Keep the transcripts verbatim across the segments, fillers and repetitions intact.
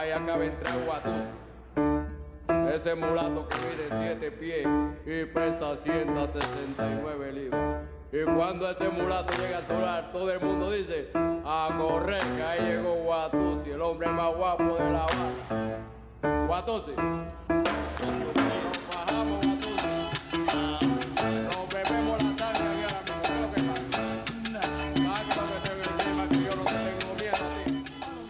y acaba entre Guatú. Ese mulato que mide siete pies y pesa ciento sesenta y nueve libras. Y cuando ese mulato llega a torar, todo el mundo dice, a correr, que ahí llegó Guatusi, el hombre más guapo de La Habana. Guatusi. Nos bajamos, Guatusi. Nos bebemos la sangre aquí ahora mismo. ¿Qué es lo que pasa? Sácalo que te veo encima, que yo no te tengo miedo a ti.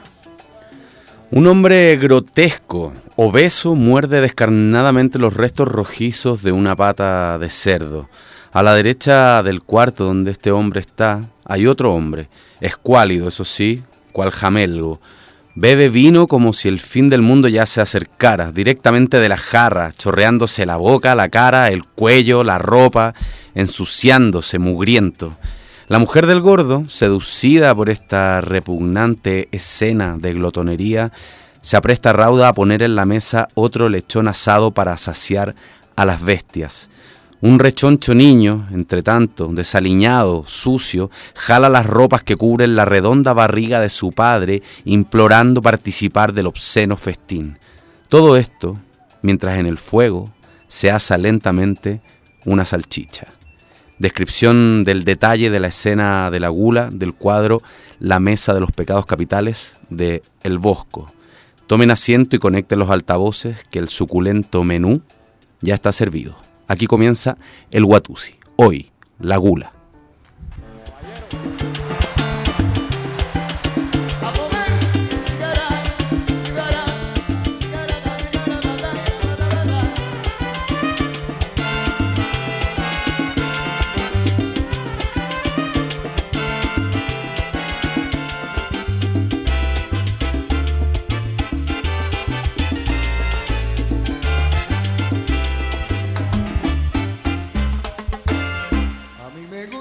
Un hombre grotesco, obeso, muerde descarnadamente los restos rojizos de una pata de cerdo. A la derecha del cuarto donde este hombre está, hay otro hombre, escuálido, eso sí, cual jamelgo. Bebe vino como si el fin del mundo ya se acercara, directamente de la jarra, chorreándose la boca, la cara, el cuello, la ropa, ensuciándose, mugriento. La mujer del gordo, seducida por esta repugnante escena de glotonería, se apresta rauda a poner en la mesa otro lechón asado para saciar a las bestias. Un rechoncho niño, entre tanto, desaliñado, sucio, jala las ropas que cubren la redonda barriga de su padre, implorando participar del obsceno festín. Todo esto, mientras en el fuego se asa lentamente una salchicha. Descripción del detalle de la escena de la gula del cuadro La Mesa de los Pecados Capitales de El Bosco. Tomen asiento y conecten los altavoces que el suculento menú ya está servido. Aquí comienza el Guatusi. Hoy, la gula. Me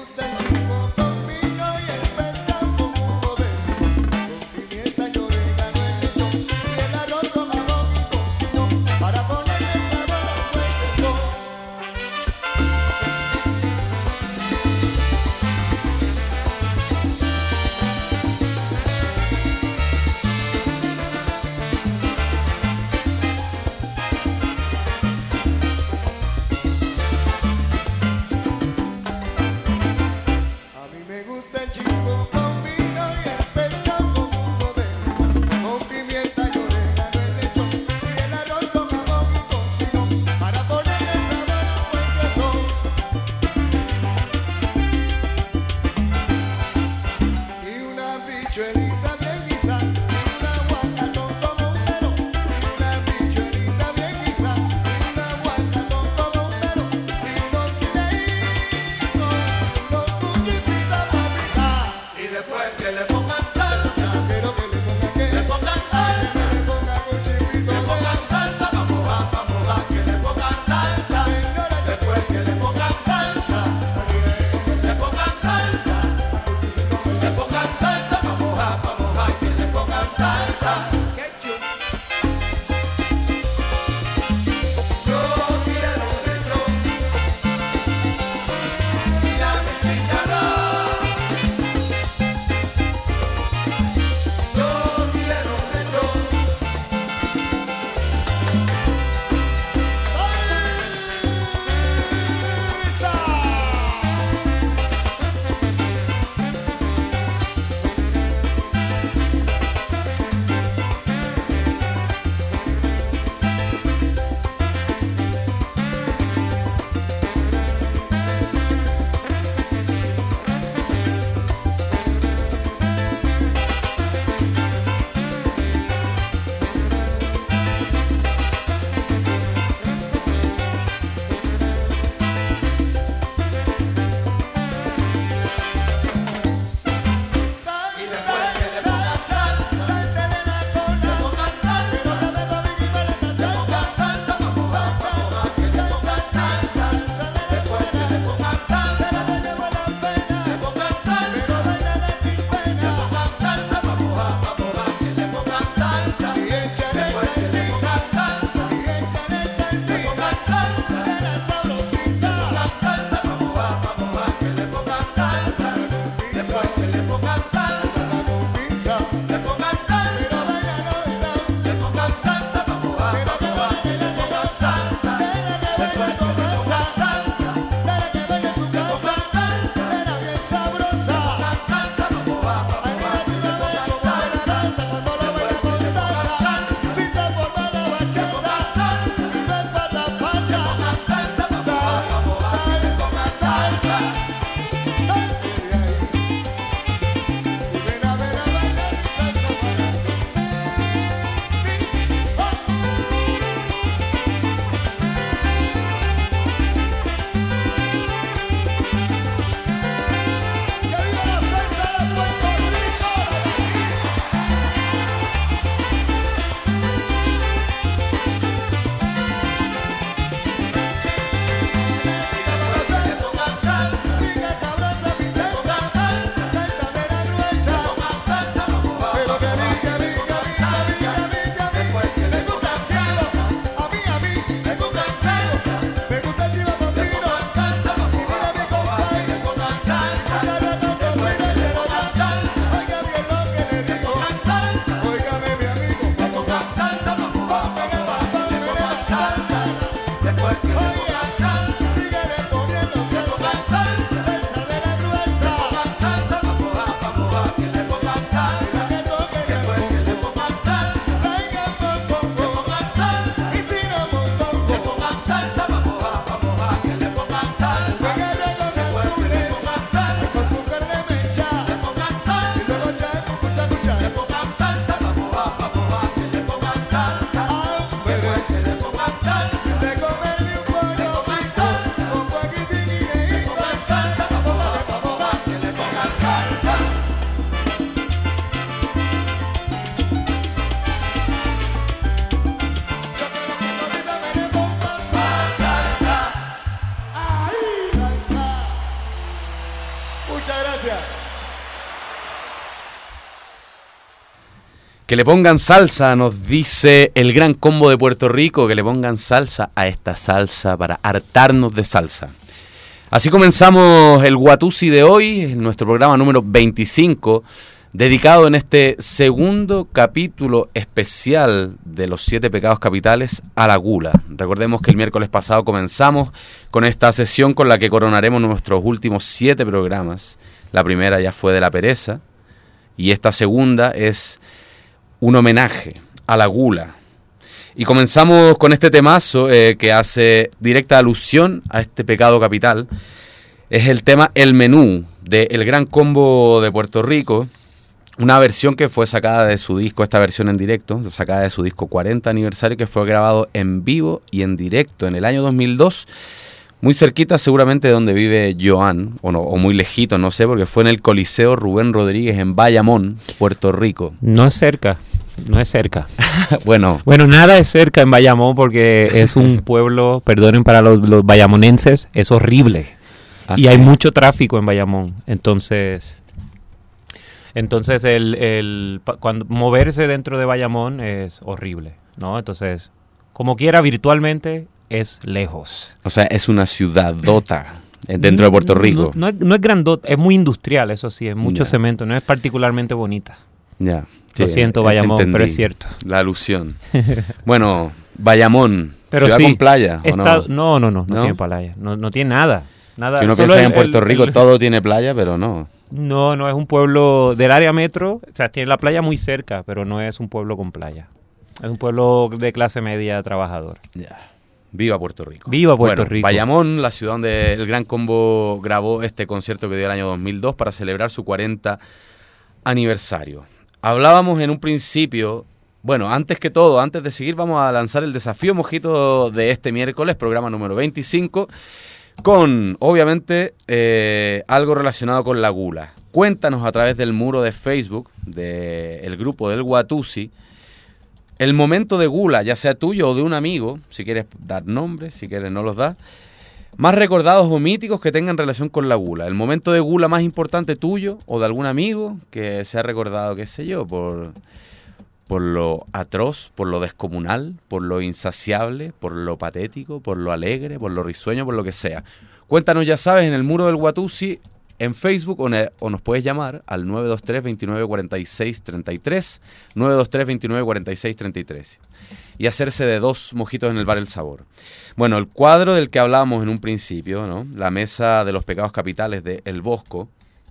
Que le pongan salsa, nos dice el Gran Combo de Puerto Rico, que le pongan salsa a esta salsa para hartarnos de salsa. Así comenzamos el Watusi de hoy, nuestro programa número veinticinco, dedicado en este segundo capítulo especial de los siete pecados capitales a la gula. Recordemos que el miércoles pasado comenzamos con esta sesión con la que coronaremos nuestros últimos siete programas. La primera ya fue de la pereza y esta segunda es un homenaje a la gula. Y comenzamos con este temazo eh, que hace directa alusión a este pecado capital. Es el tema El Menú, de El Gran Combo de Puerto Rico. Una versión que fue sacada de su disco, esta versión en directo, sacada de su disco cuarenta aniversario, que fue grabado en vivo y en directo en el año dos mil dos. Muy cerquita seguramente de donde vive Joan, o, no, o muy lejito, no sé, porque fue en el Coliseo Rubén Rodríguez en Bayamón, Puerto Rico. No es cerca, no es cerca. bueno. Bueno, nada es cerca en Bayamón porque es un pueblo, perdonen para los, los bayamonenses, es horrible. ¿Ah, y sí? Hay mucho tráfico en Bayamón, entonces... Entonces, el, el cuando moverse dentro de Bayamón es horrible, ¿no? Entonces, como quiera, virtualmente... es lejos. O sea, es una ciudadota dentro de Puerto Rico. No, no, no, no es grandota, es muy industrial, eso sí, es mucho ya. cemento, no es particularmente bonita. Ya. Sí, Lo siento, Bayamón, entendí. Pero es cierto. La alusión. Bueno, Bayamón, pero ciudad sí, con playa, ¿o está, no? No, no, no, no, no tiene playa, no, no tiene nada. nada. Si uno Solo piensa el, en Puerto el, Rico el, todo tiene playa, pero no. No, no es un pueblo del área metro, o sea, tiene la playa muy cerca, pero no es un pueblo con playa. Es un pueblo de clase media trabajadora. Ya. Viva Puerto Rico. Viva Puerto bueno, Rico. Bayamón, la ciudad donde el Gran Combo grabó este concierto que dio el año dos mil dos para celebrar su cuarenta aniversario. Hablábamos en un principio, bueno, antes que todo, antes de seguir, vamos a lanzar el desafío mojito de este miércoles, programa número veinticinco, con, obviamente, eh, algo relacionado con la gula. Cuéntanos a través del muro de Facebook del grupo del Watusi el momento de gula, ya sea tuyo o de un amigo, si quieres dar nombres, si quieres no los das, más recordados o míticos que tengan relación con la gula. El momento de gula más importante tuyo o de algún amigo que se ha recordado, qué sé yo, por, por lo atroz, por lo descomunal, por lo insaciable, por lo patético, por lo alegre, por lo risueño, por lo que sea. Cuéntanos, ya sabes, en el muro del Watusi, en Facebook, o, ne, o nos puedes llamar al nueve dos tres, veintinueve cuarenta y seis treinta y tres, nueve dos tres, veintinueve cuarenta y seis treinta y tres, y hacerse de dos mojitos en el bar El Sabor. Bueno, el cuadro del que hablábamos en un principio, ¿no? La mesa de los pecados capitales de El Bosco,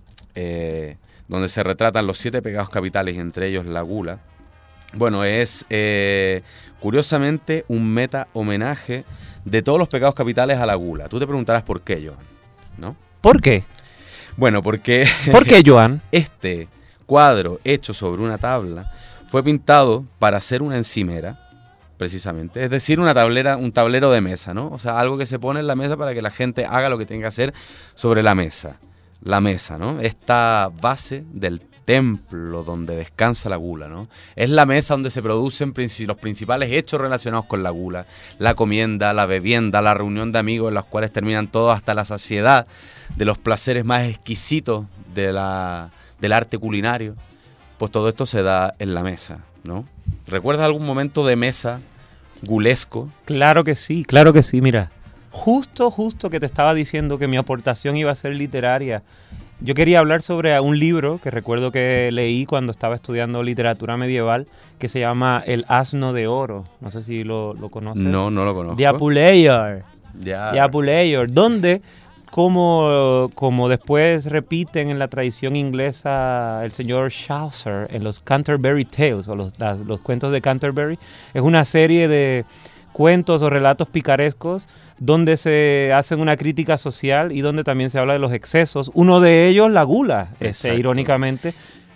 eh, donde se retratan los siete pecados capitales, entre ellos la gula. Bueno, es eh, curiosamente un meta homenaje de todos los pecados capitales a la gula. Tú te preguntarás por qué, Joan, ¿no? ¿Por qué? Bueno, porque... ¿Por qué, Joan? Este cuadro hecho sobre una tabla fue pintado para hacer una encimera, precisamente. Es decir, una tablera, un tablero de mesa, ¿no? O sea, algo que se pone en la mesa para que la gente haga lo que tenga que hacer sobre la mesa. La mesa, ¿no? Esta base del templo donde descansa la gula, ¿no? Es la mesa donde se producen los principales hechos relacionados con la gula. La comienda, la bebienda, la reunión de amigos en los cuales terminan todos hasta la saciedad de los placeres más exquisitos de la, del arte culinario. Pues todo esto se da en la mesa, ¿no? ¿Recuerdas algún momento de mesa gulesco? Claro que sí, claro que sí, mira. Justo, justo que te estaba diciendo que mi aportación iba a ser literaria. Yo quería hablar sobre un libro que recuerdo que leí cuando estaba estudiando literatura medieval, que se llama El Asno de Oro. No sé si lo, lo conoces. No, no lo conozco. De Apuleyor. Ya. De Apuleyor, donde, como, como después repiten en la tradición inglesa el señor Chaucer en los Canterbury Tales, o los, las, los cuentos de Canterbury, es una serie de cuentos o relatos picarescos donde se hacen una crítica social y donde también se habla de los excesos. Uno de ellos, la gula, este, irónicamente.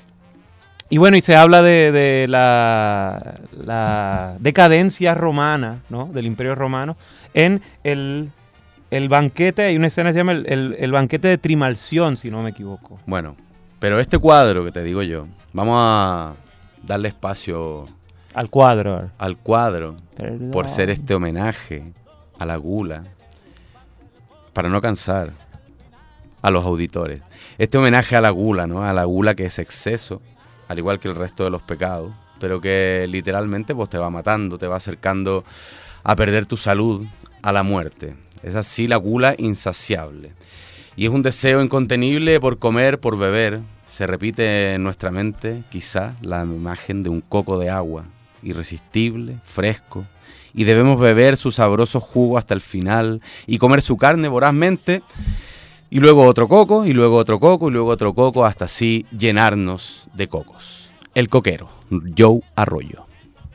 Y bueno, y se habla de, de la, la decadencia romana, ¿no? Del Imperio Romano, en el, el banquete, hay una escena que se llama el, el, el banquete de Trimalción, si no me equivoco. Bueno, pero este cuadro que te digo yo, vamos a darle espacio... Al cuadro. Al cuadro, Perdón. Por ser este homenaje a la gula, para no cansar a los auditores. Este homenaje a la gula, ¿no? A la gula que es exceso, al igual que el resto de los pecados, pero que literalmente pues te va matando, te va acercando a perder tu salud, a la muerte. Es así la gula insaciable. Y es un deseo incontenible por comer, por beber. Se repite en nuestra mente, quizá, la imagen de un coco de agua, irresistible, fresco, y debemos beber su sabroso jugo hasta el final y comer su carne vorazmente, y luego otro coco, y luego otro coco, y luego otro coco, hasta así llenarnos de cocos. El coquero, Joe Arroyo.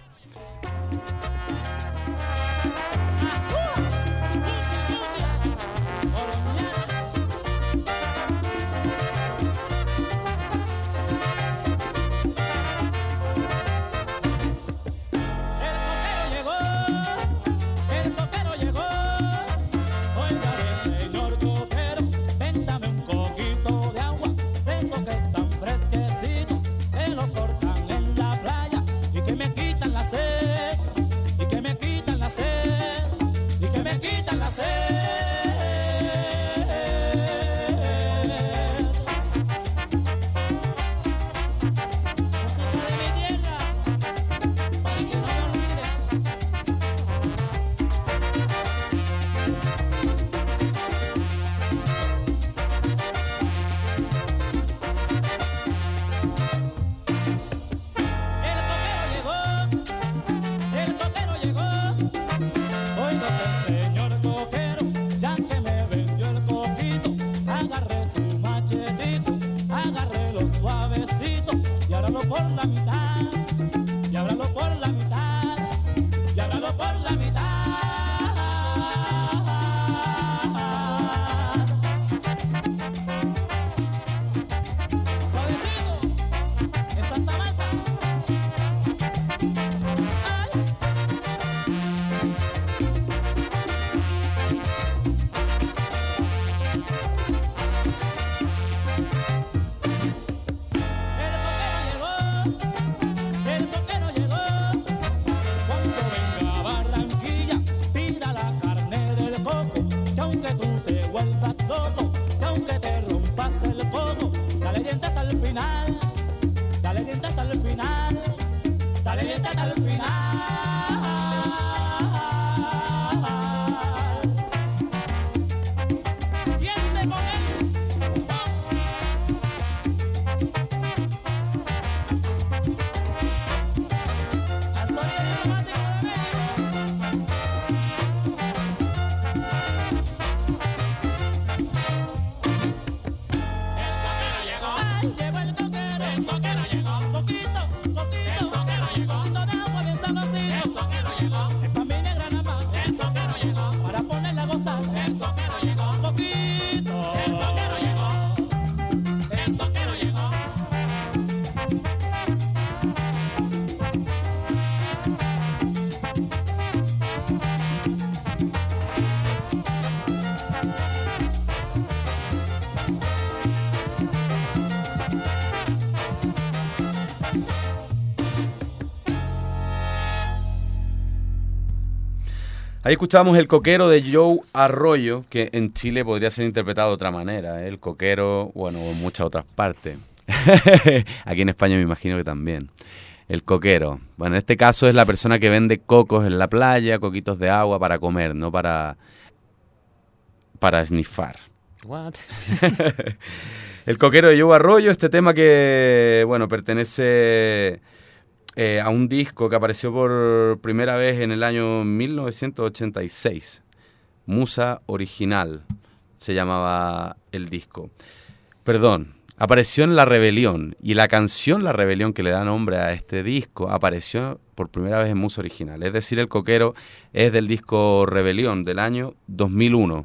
Ahí escuchamos El coquero de Joe Arroyo, que en Chile podría ser interpretado de otra manera, ¿eh? El coquero, bueno, en muchas otras partes. Aquí en España me imagino que también. El coquero. Bueno, en este caso es la persona que vende cocos en la playa, coquitos de agua para comer, no para, para snifar. What? El coquero de Joe Arroyo, este tema que, bueno, pertenece... Eh, a un disco que apareció por primera vez en el año mil novecientos ochenta y seis. Musa Original se llamaba el disco. Perdón, apareció en La Rebelión, y la canción La Rebelión que le da nombre a este disco apareció por primera vez en Musa Original. Es decir, El coquero es del disco Rebelión del año dos mil uno.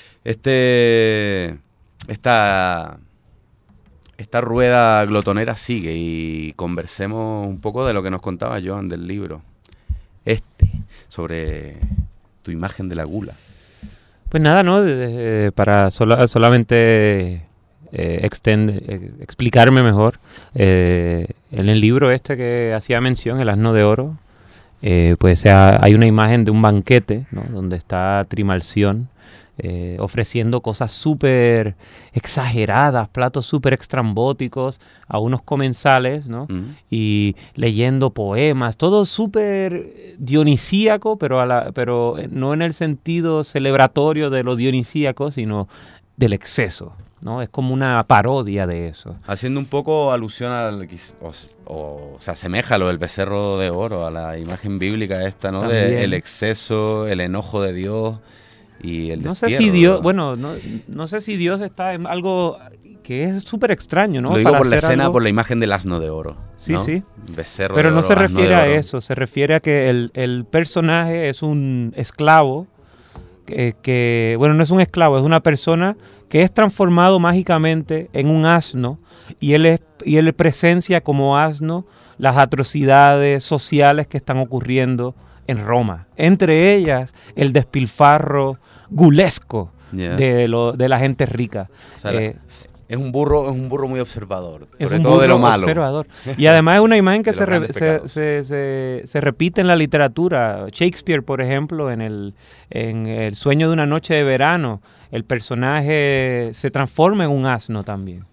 Este... Esta... Esta rueda glotonera sigue y conversemos un poco de lo que nos contaba Joan del libro este, sobre tu imagen de la gula. Pues nada, ¿no? Eh, para sola, solamente eh, extend, eh, explicarme mejor, eh, en el libro este que hacía mención, El asno de oro, eh, pues sea, hay una imagen de un banquete, ¿no? Donde está Trimalción, eh, ofreciendo cosas súper exageradas, platos súper extrambóticos a unos comensales, ¿no? Mm. Y leyendo poemas, todo súper dionisíaco, pero, a la, pero no en el sentido celebratorio de lo dionisíaco, sino del exceso, ¿no? Es como una parodia de eso. Haciendo un poco alusión al... O, o se asemeja a lo del becerro de oro, a la imagen bíblica esta, ¿no? De el exceso, el enojo de Dios y el no destierro. sé si Dios... ¿no? Bueno, no, no sé si Dios está en algo que es súper extraño, ¿no? Lo digo Para por la escena, algo... por la imagen del asno de oro. Sí, ¿no? sí. Becerro Pero de no oro, se refiere a oro. eso, se refiere a que el, el personaje es un esclavo, que, que... Bueno, no es un esclavo, es una persona que es transformado mágicamente en un asno, y él, es, y él presencia como asno las atrocidades sociales que están ocurriendo en Roma. Entre ellas, el despilfarro gulesco yeah. de, lo, de la gente rica. O sea, eh, es un burro, es un burro muy observador, sobre es todo un de lo malo. Observador. Y además es una imagen que se, re, se, se, se, se repite en la literatura. Shakespeare, por ejemplo, en el, en el Sueño de una noche de verano, el personaje se transforma en un asno también.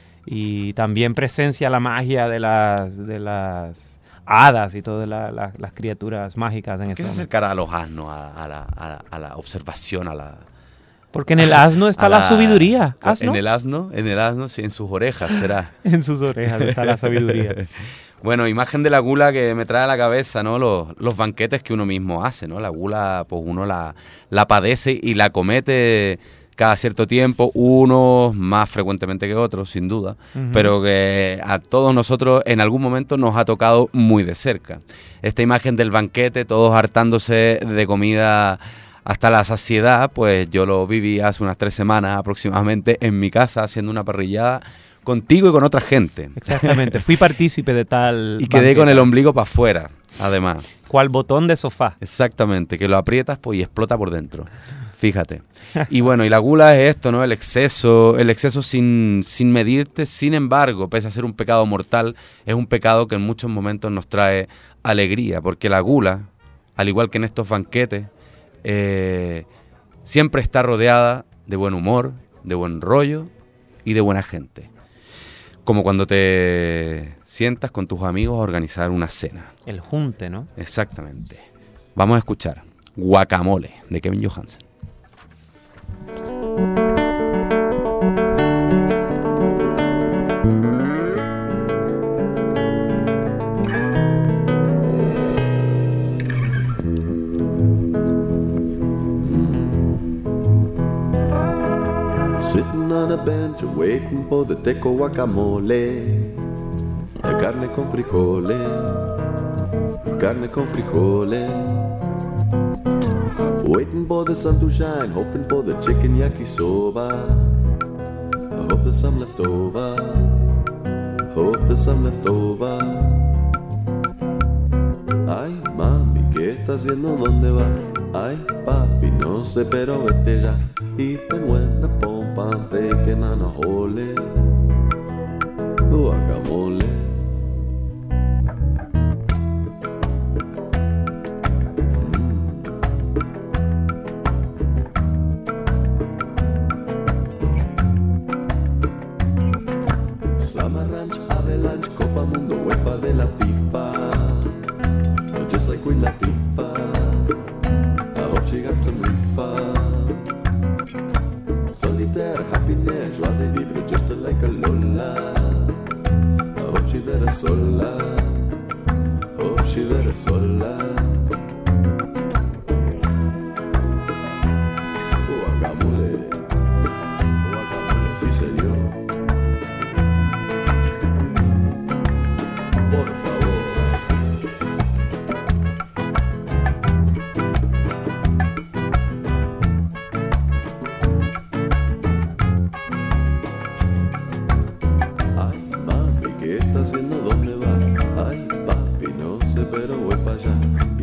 Y también presencia la magia de las, de las hadas y todas la, la, las criaturas mágicas en ¿Qué ese se momento? acercará a los asnos, a, a, la, a, la, a la observación, a la... Porque en el asno está la, la sabiduría. ¿Asno? En el asno, en el asno, sí, en sus orejas será. En sus orejas está la sabiduría. Bueno, imagen de la gula que me trae a la cabeza, ¿no? Los, los banquetes que uno mismo hace, ¿no? La gula, pues uno la, la padece y la comete cada cierto tiempo, unos más frecuentemente que otros, sin duda, uh-huh. pero que a todos nosotros en algún momento nos ha tocado muy de cerca. Esta imagen del banquete, todos hartándose de comida hasta la saciedad, pues yo lo viví hace unas tres semanas aproximadamente en mi casa haciendo una parrillada contigo y con otra gente. Exactamente, fui partícipe de tal Y quedé banqueta. Con el ombligo para afuera, además. ¿Cuál botón de sofá? Exactamente, que lo aprietas pues y explota por dentro. Fíjate. Y bueno, y la gula es esto, ¿no? El exceso, el exceso sin, sin medirte. Sin embargo, pese a ser un pecado mortal, es un pecado que en muchos momentos nos trae alegría, porque la gula, al igual que en estos banquetes, eh, siempre está rodeada de buen humor, de buen rollo y de buena gente. Como cuando te sientas con tus amigos a organizar una cena. El junte, ¿no? Exactamente. Vamos a escuchar Guacamole, de Kevin Johansen. Sitting on a bench waiting for the teco guacamole. La carne con frijoles, carne con frijoles. Waiting for the sun to shine, hoping for the chicken yakisoba. I hope there's some left over, hope there's some left over. Ay, mami, ¿qué estás haciendo? ¿Dónde va? Ay, papi, no sé, pero vete ya. Y when the pompa taking on a hole, guacamole. Ranch, Avalanche, Copa Mundo, UEFA de la FIFA. Oh, just like Queen Latifah, I hope she got some refund. Solitaire, happiness, joie de vivre, just like a Lola. I hope she there sola, hope she there sola. Guacamole, guacamole, sí señor. Por favor. Ay, mami, ¿qué está haciendo? ¿Dónde va? Ay, papi, no sé, pero voy para allá.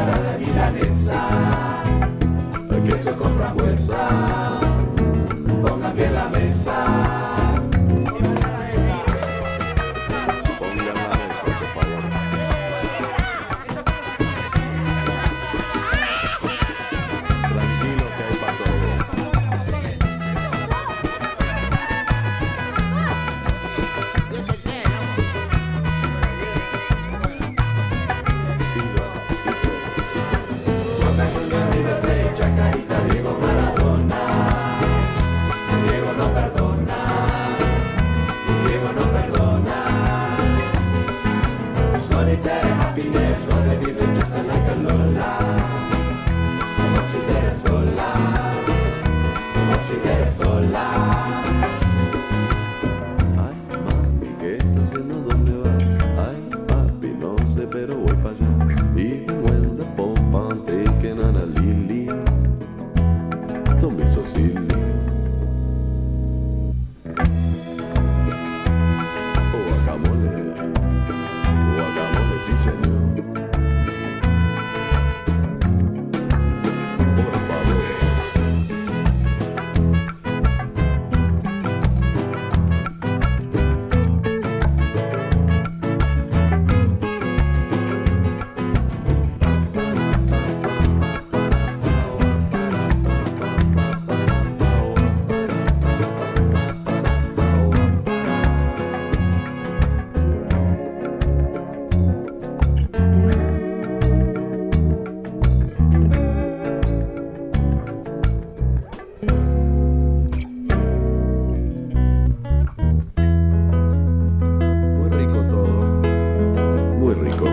cuchara de milanesa, queso con frambuesa, pongan bien la mesa. Pongan la mesa, por favor. Tranquilo que hay para todo. Chacarita, Diego Maradona, Diego no perdona, Diego no perdona. Solitaire happiness, what they live just like a Lola. Como si eres sola, como si eres sola. Ay, mami, ¿qué está haciendo? ¿Dónde va? Ay, papi, no sé, pero voy para allá. Even when the pump I'm taking on a lily, don't be so silly. Oh, guacamole, guacamole, sí señor. Por favor. Muy rico todo, muy rico.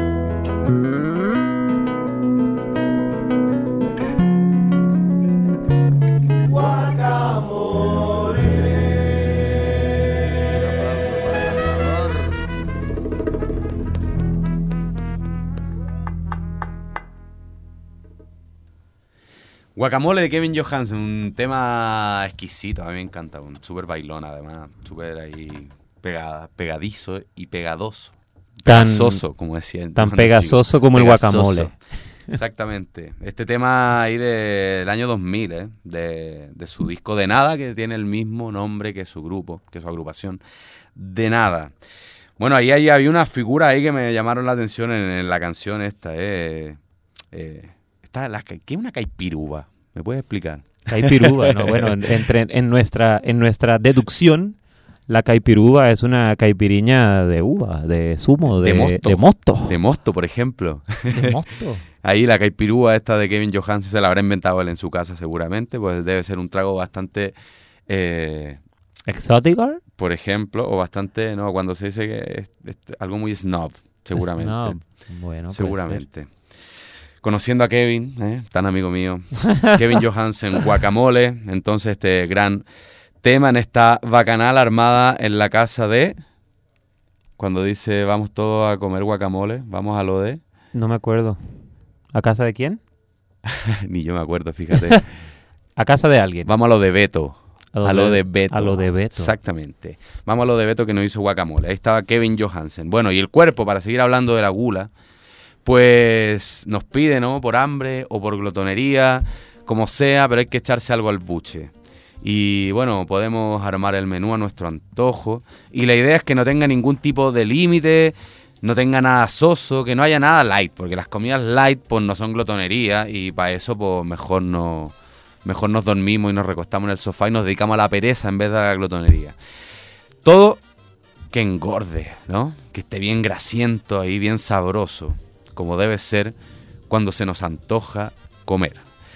Guacamole de Kevin Johansen, un tema exquisito, a mí me encanta, un súper bailón además, súper ahí pegada, pegadizo y pegadoso. Tan- Pegasoso, como decían. tan los pegasoso chicos. como el Pegasoso. guacamole. Exactamente. Este tema ahí de- del año dos mil, ¿eh? de, de su disco De Nada, que tiene el mismo nombre que su grupo, que su agrupación, De Nada. Bueno, ahí, ahí había una figura ahí que me llamaron la atención en, en la canción esta. Eh, eh, esta la, ¿qué es una caipiruva? ¿Me puedes explicar? Caipirúa, ¿no? Bueno, en, entre, en, nuestra, en nuestra deducción, la caipirúa es una caipiriña de uva, de zumo, de, De mosto. de mosto. De mosto, por ejemplo. De mosto. Ahí la caipirúa esta de Kevin Johansen se la habrá inventado él en su casa seguramente, pues debe ser un trago bastante, eh, ¿Exótico? por ejemplo, o bastante, no, cuando se dice que es, es algo muy snob, seguramente. No, bueno, puede seguramente. Conociendo a Kevin, ¿eh? tan amigo mío, Kevin Johansen, Guacamole, entonces este gran tema en esta bacanal armada en la casa de, cuando dice vamos todos a comer guacamole, vamos a lo de, ser. No me acuerdo. ¿A casa de quién? ni yo me acuerdo, fíjate, A casa de alguien. vamos a lo de Beto. A lo de Beto. A lo de Beto. Exactamente. Vamos a lo de Beto que nos hizo Guacamole. Ahí estaba Kevin Johansen. Bueno, y el cuerpo, para seguir hablando de la gula, pues nos pide, ¿no? Por hambre o por glotonería, como sea, pero hay que echarse algo al buche. Y bueno, podemos armar el menú a nuestro antojo. Y la idea es que no tenga ningún tipo de límite, no tenga nada soso, que no haya nada light, porque las comidas light pues no son glotonería y para eso pues mejor no... Mejor nos dormimos y nos recostamos en el sofá y nos dedicamos a la pereza en vez de a la glotonería. Todo que engorde, ¿no? Que esté bien grasiento ahí, bien sabroso, como debe ser cuando se nos antoja comer.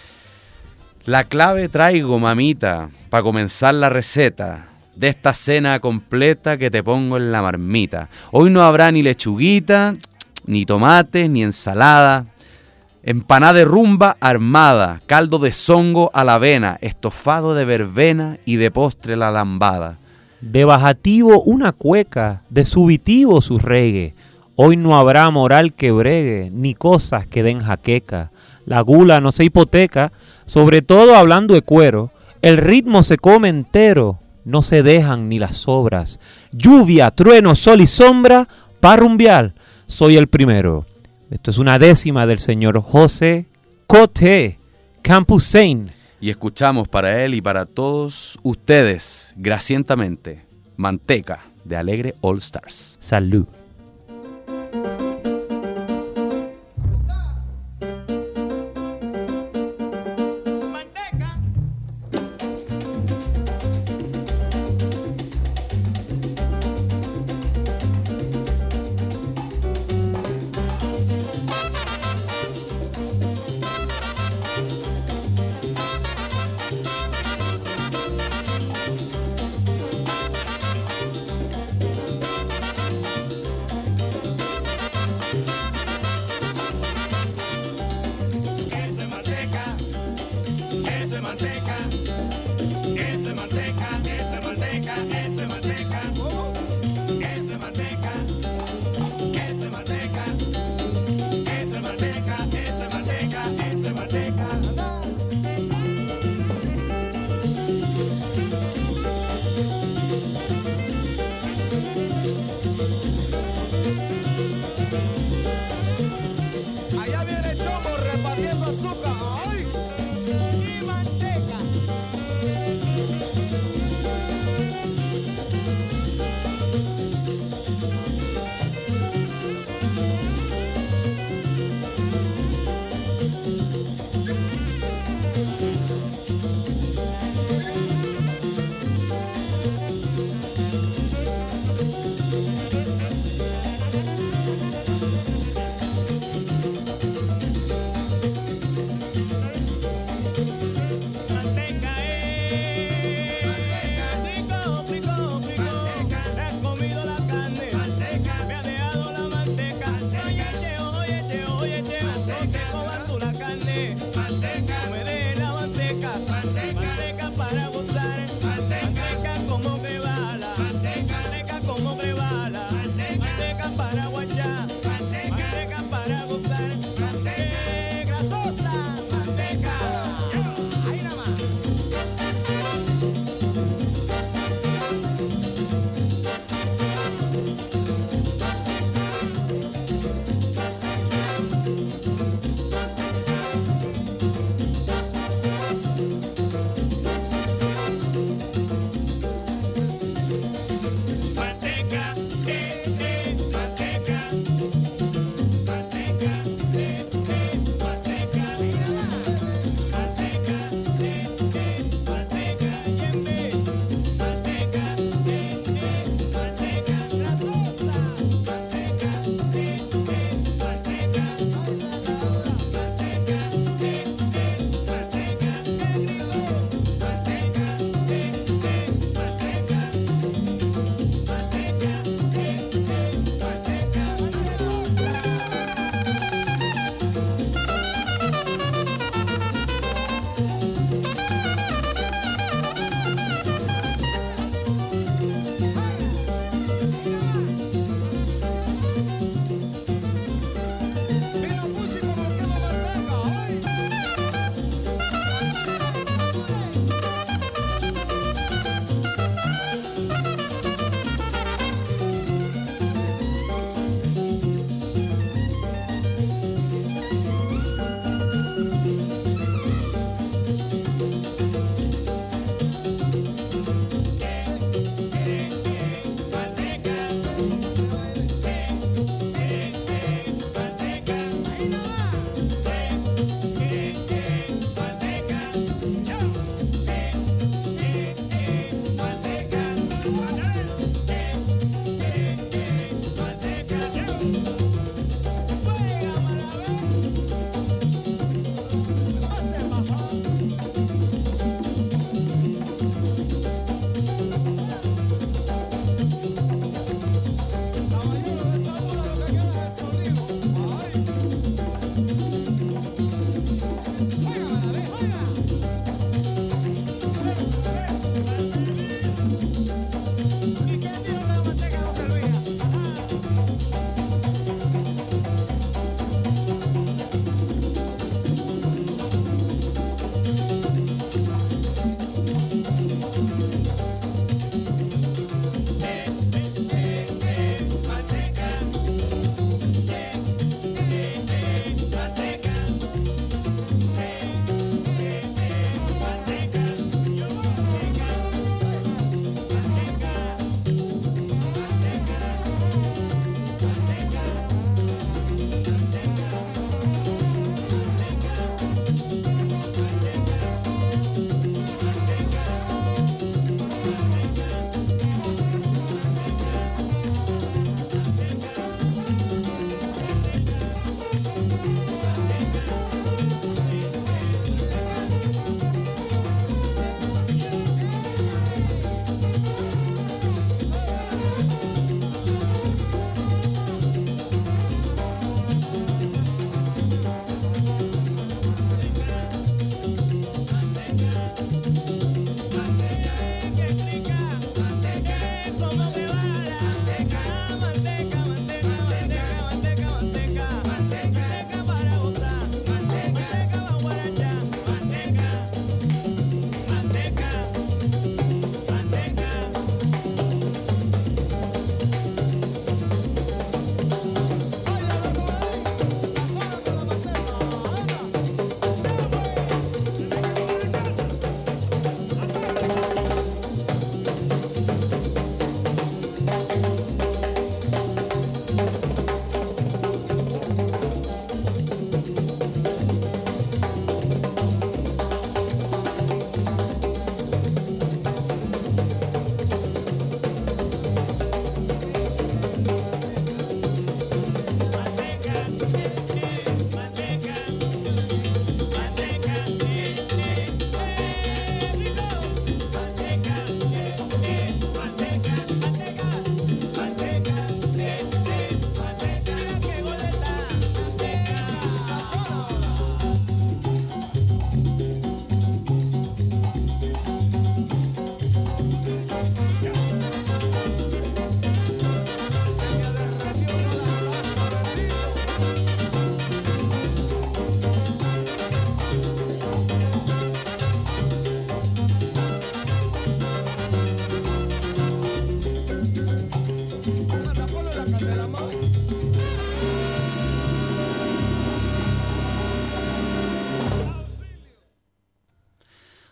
La clave traigo, mamita, para comenzar la receta de esta cena completa que te pongo en la marmita. Hoy no habrá ni lechuguita, ni tomates, ni ensalada. Empanada de rumba armada, caldo de zongo a la avena, estofado de verbena y de postre la lambada. De bajativo una cueca, de subitivo su reggae. Hoy no habrá moral que bregue, ni cosas que den jaqueca. La gula no se hipoteca, sobre todo hablando de cuero. El ritmo se come entero, no se dejan ni las sobras. Lluvia, trueno, sol y sombra, pa' rumbear, soy el primero. Esto es una décima del señor José Coté Campusain. Y escuchamos para él y para todos ustedes, gracientamente, Manteca de Alegre All Stars. Salud.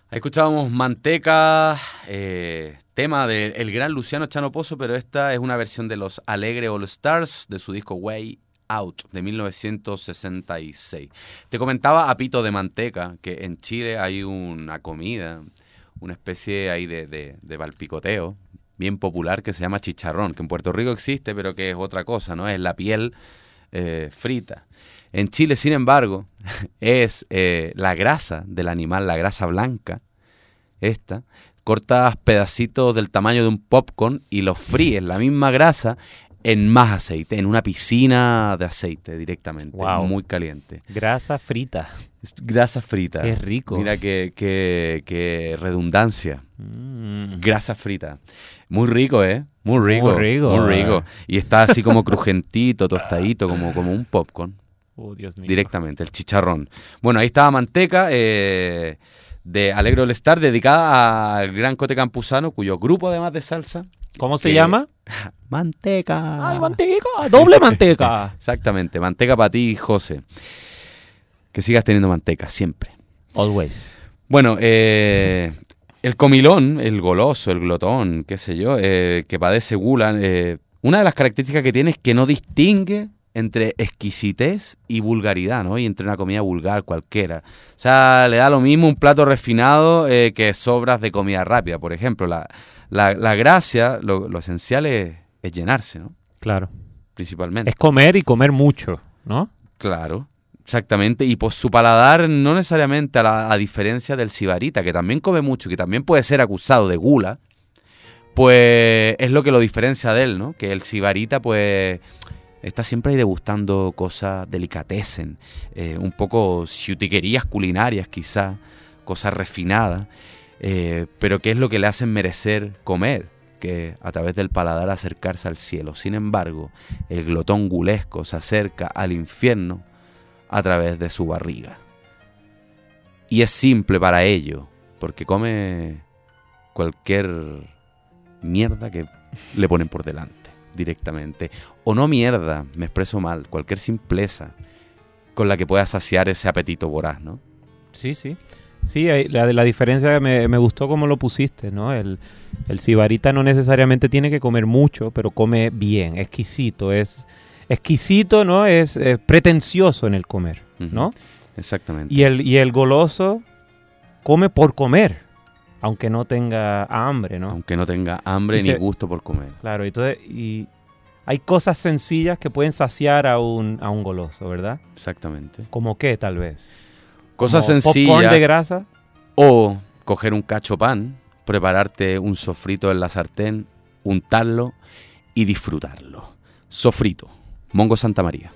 Ahí escuchábamos Manteca, eh, tema del gran Luciano Chano Pozo, pero esta es una versión de los Alegre All Stars de su disco Way Out de mil novecientos sesenta y seis. Te comentaba a pito de manteca que en Chile hay una comida, una especie ahí de, de, de valpicoteo bien popular que se llama chicharrón, que en Puerto Rico existe, pero que es otra cosa, ¿no? Es la piel eh, frita. En Chile, sin embargo, es eh, la grasa del animal, la grasa blanca, esta, cortas pedacitos del tamaño de un popcorn y los fríes, la misma grasa, en más aceite, en una piscina de aceite directamente, wow. Muy caliente. Grasa frita. Grasa frita. Qué rico. Mira qué, qué, qué redundancia. Mm. Grasa frita. Muy rico, ¿eh? Muy rico. Muy rico. Muy rico. Y está así como crujentito, tostadito, como, como un popcorn. Oh, Dios mío. Directamente, el chicharrón. Bueno, ahí estaba Manteca, eh, de Alegre All Star, dedicada al gran Cote Campuzano, cuyo grupo, además de salsa... ¿Cómo se que... llama? Manteca. ¡Ay, manteca! ¡Doble manteca! Exactamente, manteca para ti, José. Que sigas teniendo manteca, siempre. Always. Bueno, eh, el comilón, el goloso, el glotón, qué sé yo, eh, que padece gula, eh, una de las características que tiene es que no distingue entre exquisitez y vulgaridad, ¿no? Y entre una comida vulgar cualquiera. O sea, le da lo mismo un plato refinado eh, que sobras de comida rápida. Por ejemplo, la, la, la gracia, lo, lo esencial es, es llenarse, ¿no? Claro. Principalmente. Es comer y comer mucho, ¿no? Claro, exactamente. Y pues su paladar no necesariamente, a, la, a diferencia del sibarita, que también come mucho, que también puede ser acusado de gula, pues es lo que lo diferencia de él, ¿no? Que el sibarita, pues... está siempre ahí degustando cosas delicatessen, eh, un poco ciutiquerías culinarias quizá, cosas refinadas, eh, pero ¿qué es lo que le hacen merecer comer? Que a través del paladar acercarse al cielo. Sin embargo, el glotón gulesco se acerca al infierno a través de su barriga. Y es simple para ello, porque come cualquier mierda que le ponen por delante. Directamente, o no mierda, me expreso mal, cualquier simpleza con la que pueda saciar ese apetito voraz, ¿no? Sí, sí. Sí, la, la diferencia me, me gustó como lo pusiste, ¿no? El, el sibarita no necesariamente tiene que comer mucho, pero come bien, exquisito, es exquisito, ¿no? Es, es pretencioso en el comer, ¿no? Uh-huh. Exactamente. Y el, y el goloso come por comer, aunque no tenga hambre, ¿no? Aunque no tenga hambre Dice, ni gusto por comer. Claro, entonces, y hay cosas sencillas que pueden saciar a un, a un goloso, ¿verdad? Exactamente. ¿Como qué, tal vez? Cosas ¿Como sencillas. popcorn de grasa? O coger un cacho pan, prepararte un sofrito en la sartén, untarlo y disfrutarlo. Sofrito. Mongo Santa María.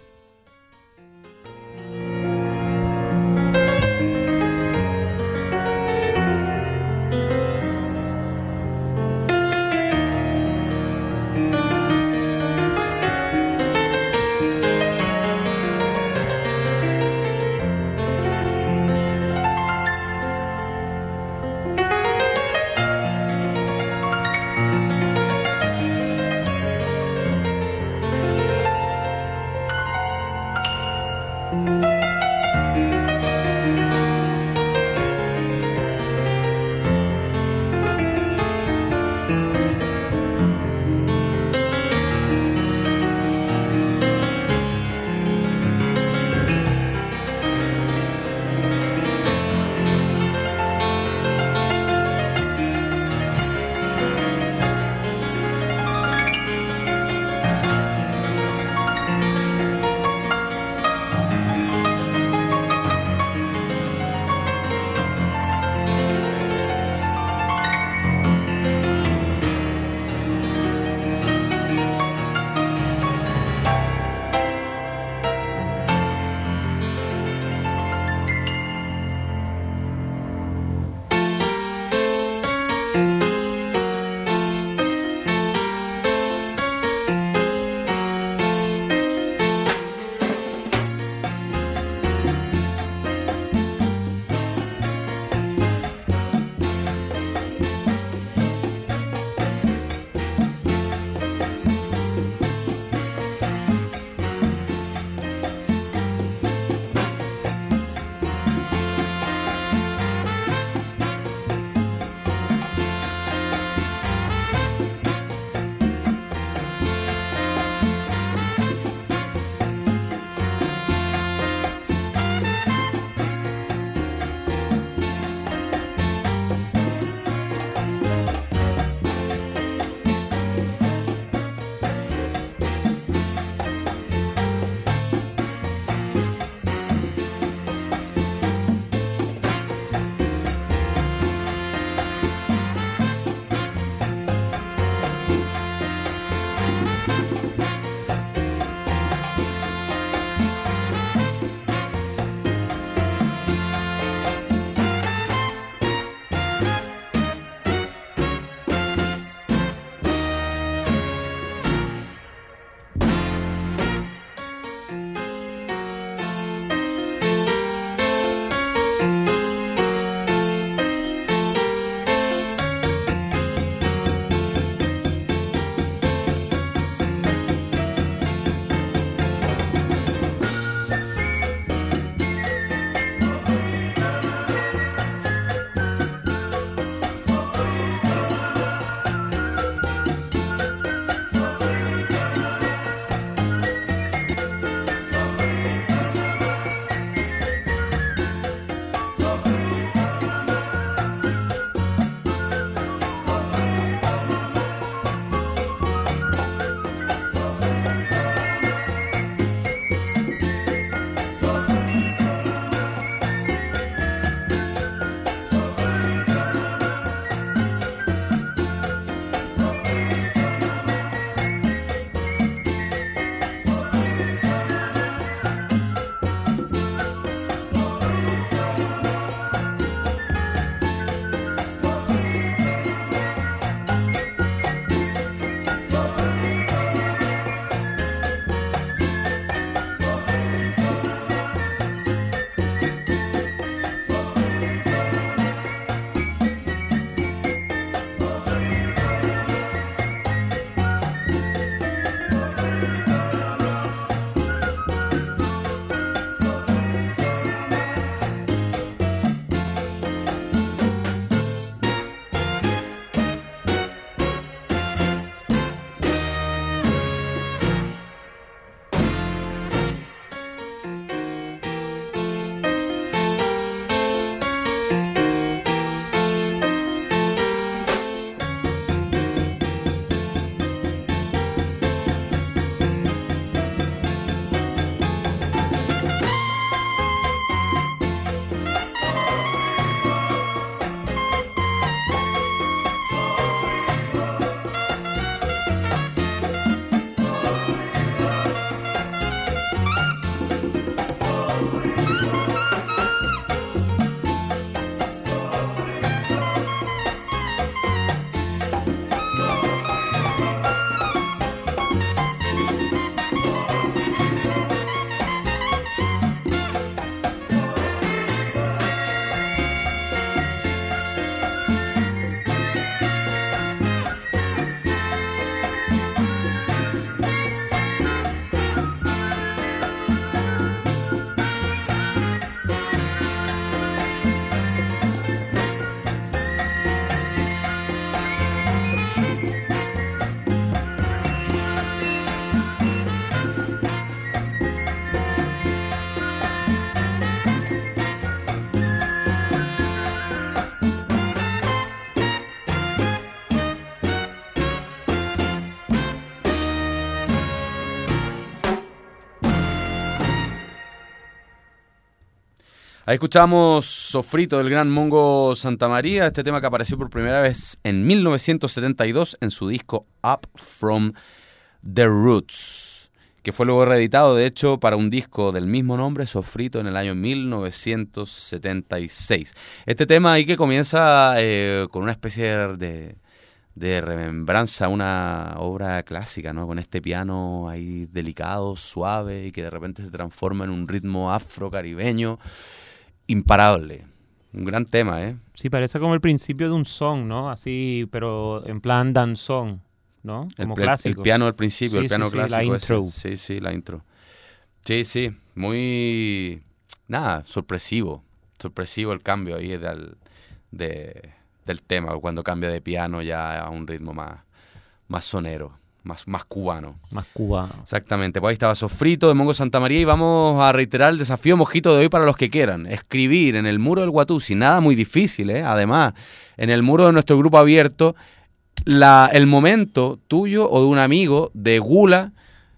Ahí escuchamos Sofrito del gran Mongo Santamaría, este tema que apareció por primera vez en mil novecientos setenta y dos en su disco Up From The Roots, que fue luego reeditado, de hecho, para un disco del mismo nombre, Sofrito, en el año mil novecientos setenta y seis. Este tema ahí que comienza eh, con una especie de, de remembranza a una obra clásica, ¿no? Con este piano ahí delicado, suave, y que de repente se transforma en un ritmo afro-caribeño imparable. Un gran tema, ¿eh? Sí, parece como el principio de un song, ¿no? Así, pero en plan danzón, ¿no? Como el, clásico. El piano al principio, sí, el piano sí, clásico. Sí, la intro. Ese. Sí, sí, la intro. Sí, sí, muy... Nada, sorpresivo. Sorpresivo el cambio ahí del, de, del tema, cuando cambia de piano ya a un ritmo más, más sonero. Más, más cubano. Más cubano. Exactamente. Pues ahí estaba Sofrito de Mongo Santamaría y vamos a reiterar el desafío mojito de hoy para los que quieran. Escribir en el muro del Watusi, nada muy difícil, ¿eh? Además, en el muro de nuestro grupo abierto, la, el momento tuyo o de un amigo de gula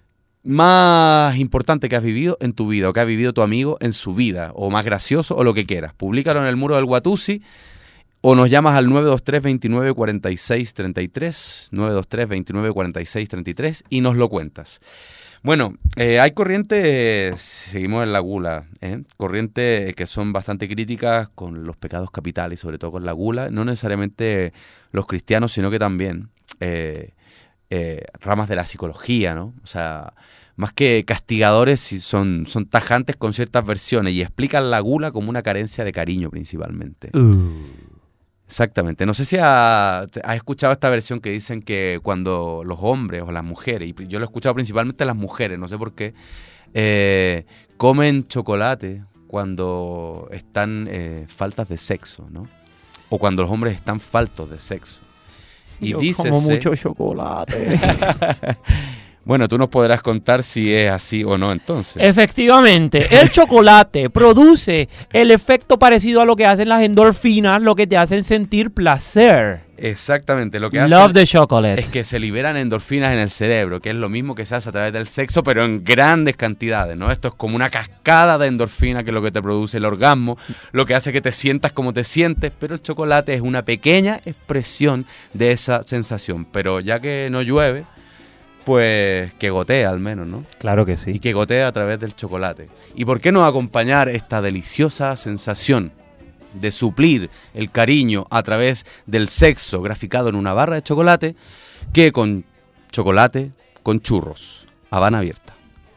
más importante que has vivido en tu vida o que ha vivido tu amigo en su vida, o más gracioso o lo que quieras. Públicalo en el muro del Watusi. O nos llamas al nueve dos tres, veintinueve, cuarenta y seis, treinta y tres, nueve dos tres, veintinueve, cuarenta y seis, treinta y tres, y nos lo cuentas. Bueno, eh, hay corrientes, seguimos en la gula, ¿eh? corrientes que son bastante críticas con los pecados capitales, sobre todo con la gula, no necesariamente los cristianos, sino que también eh, eh, ramas de la psicología, ¿no? O sea, más que castigadores, son, son tajantes con ciertas versiones y explican la gula como una carencia de cariño principalmente. Uh. Exactamente. No sé si ha- has escuchado esta versión que dicen que cuando los hombres o las mujeres, y yo lo he escuchado principalmente las mujeres, no sé por qué, eh, comen chocolate cuando están eh, faltas de sexo, ¿no? O cuando los hombres están faltos de sexo. Y Yo dícese- como mucho chocolate. Bueno, tú nos podrás contar si es así o no entonces. Efectivamente, el chocolate produce el efecto parecido a lo que hacen las endorfinas, lo que te hacen sentir placer. Exactamente, lo que Love hacen the chocolate. es que se liberan endorfinas en el cerebro, que es lo mismo que se hace a través del sexo, pero en grandes cantidades, ¿no? Esto es como una cascada de endorfina, que es lo que te produce el orgasmo, lo que hace que te sientas como te sientes, pero el chocolate es una pequeña expresión de esa sensación. Pero ya que no llueve, pues que gotea al menos, ¿no? Claro que Y sí. que gotea a través del chocolate. ¿Y por qué no acompañar esta deliciosa sensación de suplir el cariño a través del sexo graficado en una barra de chocolate que con chocolate con churros? Habana Abierta.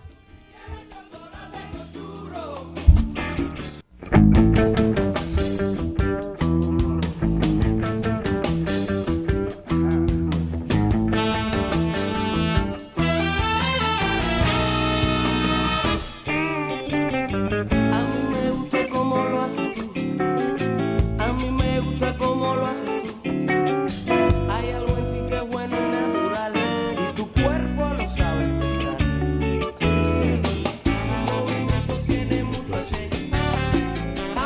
A mí me gusta cómo lo haces tú. A mí me gusta cómo lo haces tú. Hay algo en ti que es bueno y natural y tu cuerpo lo sabe expresar. Tu movimiento tiene mucho aquello.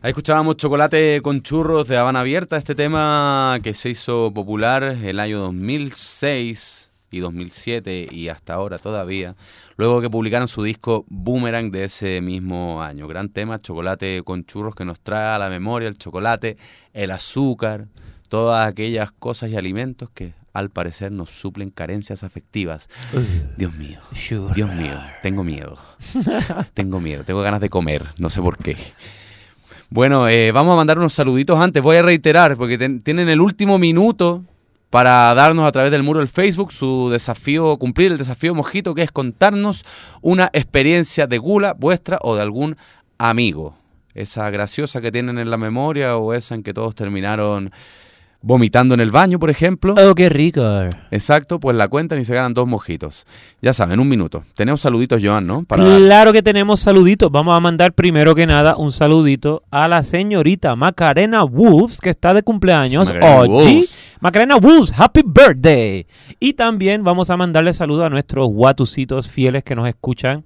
Ahí escuchábamos Chocolate con Churros de Habana Abierta, este tema que se hizo popular el año dos mil seis y dos mil siete y hasta ahora todavía, luego que publicaron su disco Boomerang de ese mismo año. Gran tema, Chocolate con Churros, que nos trae a la memoria el chocolate, el azúcar, todas aquellas cosas y alimentos que al parecer nos suplen carencias afectivas. Uh, Dios mío, sure. Dios mío, tengo miedo, tengo miedo, tengo ganas de comer, no sé por qué. Bueno, eh, vamos a mandar unos saluditos antes. Voy a reiterar, porque ten, tienen el último minuto para darnos a través del muro del Facebook su desafío, cumplir el desafío Mojito, que es contarnos una experiencia de gula vuestra o de algún amigo. Esa graciosa que tienen en la memoria o esa en que todos terminaron vomitando en el baño, por ejemplo. ¡Oh, qué rico! Exacto, pues la cuentan y se ganan dos mojitos. Ya saben, un minuto. Tenemos saluditos, Joan, ¿no? Para claro que tenemos saluditos. Vamos a mandar primero que nada un saludito a la señorita Macarena Wolves, que está de cumpleaños hoy. Macarena Wolves, happy birthday. Y también vamos a mandarle saludos a nuestros guatucitos fieles que nos escuchan.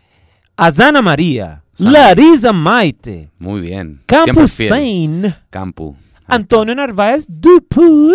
A Zana María, San Larisa Maite. Muy bien. Campu Sain. Campu. Antonio Narváez Dupuy,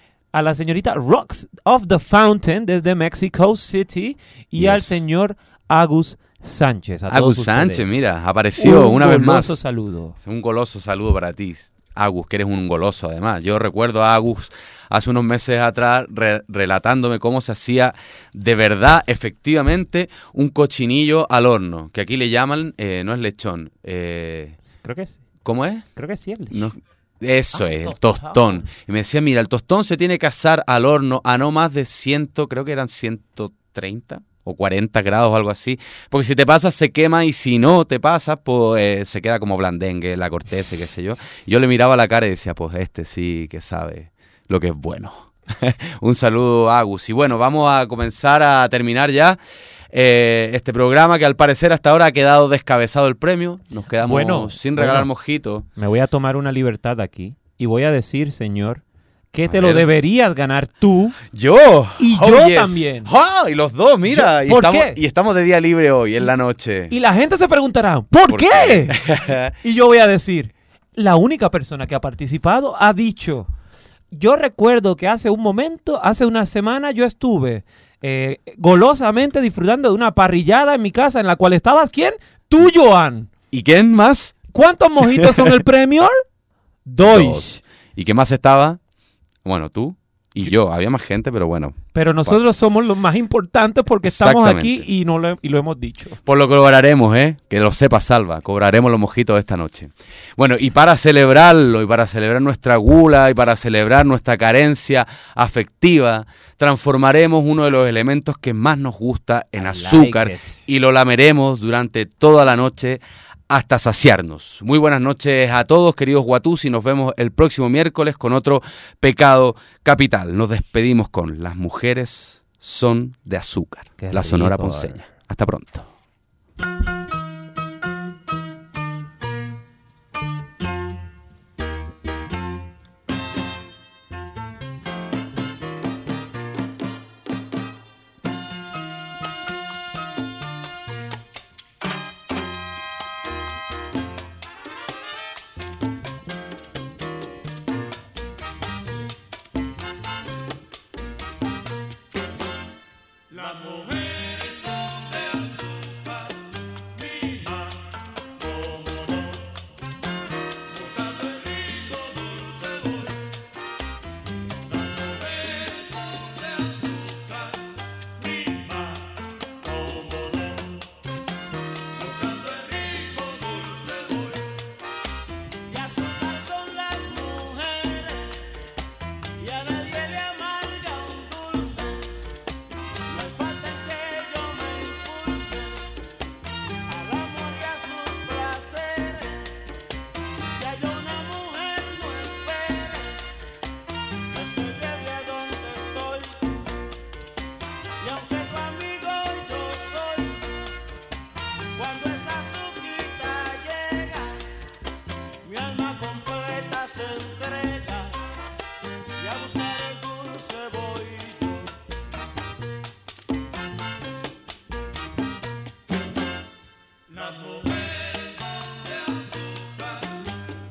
a la señorita Rocks of the Fountain desde Mexico City y yes. al señor Agus Sánchez. A Agus todos Sánchez, ustedes. Mira, apareció un una vez más. Un goloso saludo. Un goloso saludo para ti, Agus, que eres un goloso además. Yo recuerdo a Agus hace unos meses atrás re- relatándome cómo se hacía de verdad, efectivamente, un cochinillo al horno, que aquí le llaman, eh, no es lechón. Eh, Creo que sí. ¿Cómo es? Creo que sí es lechón. No, Eso ah, es, el tostado. tostón. Y me decía, mira, el tostón se tiene que asar al horno a no más de cien, creo que eran ciento treinta o cuarenta grados o algo así. Porque si te pasas se quema y si no te pasas, pues eh, se queda como blandengue, la corteza, qué sé yo. Y yo le miraba la cara y decía, pues este sí que sabe lo que es bueno. Un saludo, Agus. Y bueno, vamos a comenzar a terminar ya Eh, este programa que al parecer hasta ahora ha quedado descabezado el premio. Nos quedamos bueno, sin regalar bueno, mojito. Me voy a tomar una libertad aquí y voy a decir, señor, que a te ver. lo deberías ganar tú. Yo. Y oh, yo yes. también. Oh, y los dos, mira. Yo, y, ¿por estamos, qué? y estamos de día libre hoy, en la noche. Y la gente se preguntará, ¿por, ¿Por qué? qué? Y yo voy a decir, la única persona que ha participado ha dicho, yo recuerdo que hace un momento, hace una semana yo estuve Eh, golosamente disfrutando de una parrillada en mi casa en la cual estabas, ¿quién? Tú, Joan. ¿Y quién más? ¿Cuántos mojitos son el premio? Dos. Dos. ¿Y qué más estaba? Bueno, tú y yo. Había más gente, pero bueno. Pero nosotros somos los más importantes porque estamos aquí y, no lo, y lo hemos dicho. Por lo que cobraremos, ¿eh? Que lo sepa Salva. Cobraremos los mojitos esta noche. Bueno, y para celebrarlo, y para celebrar nuestra gula, y para celebrar nuestra carencia afectiva, transformaremos uno de los elementos que más nos gusta en I azúcar like it. y lo lameremos durante toda la noche hasta saciarnos. Muy buenas noches a todos, queridos guatus, y nos vemos el próximo miércoles con otro Pecado Capital. Nos despedimos con Las mujeres son de azúcar, Qué la Sonora rico. Ponceña. Hasta pronto. Las mujeres son de azúcar, mima, como no, buscando el rico dulce voy. Las mujeres son de azúcar, mima, como no, buscando el rico dulce voy. Y azúcar son las mujeres, y a nadie le amarga un dulce. No hay falta en que yo me impulse al amor y a sus placeres. Si hay una mujer, no espere, me lleve a donde estoy. Y aunque tu amigo yo soy, cuando esa azuquita llega, mi alma completa se entrega y a buscar el dulce voy yo. Las mujeres son de azúcar,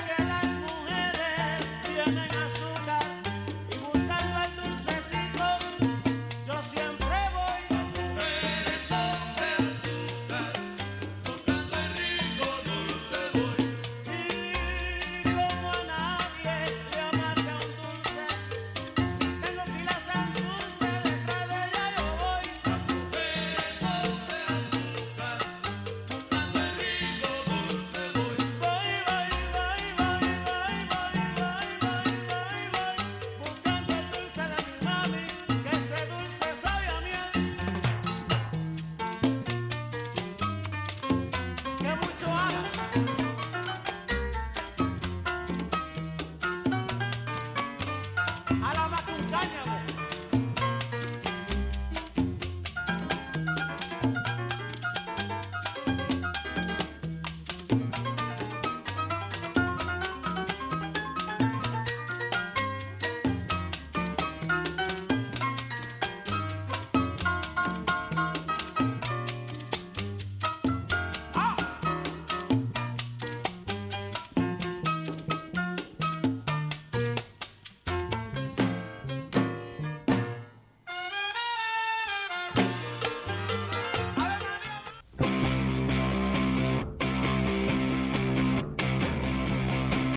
que las mujeres tienen azúcar y buscando el dulcecito, yo siempre voy. Mujeres son de azúcar, buscando el rico dulce voy. Y como a nadie le amarga un dulce, si tengo que ir a Santurce, detrás de ella yo voy. Mujeres son de azúcar, buscando el rico dulce voy. Voy, voy, voy, voy, voy, voy, voy, voy, voy, voy, buscando el dulce de mi mami, que ese dulce sabe a miel. Que mucho ama. A la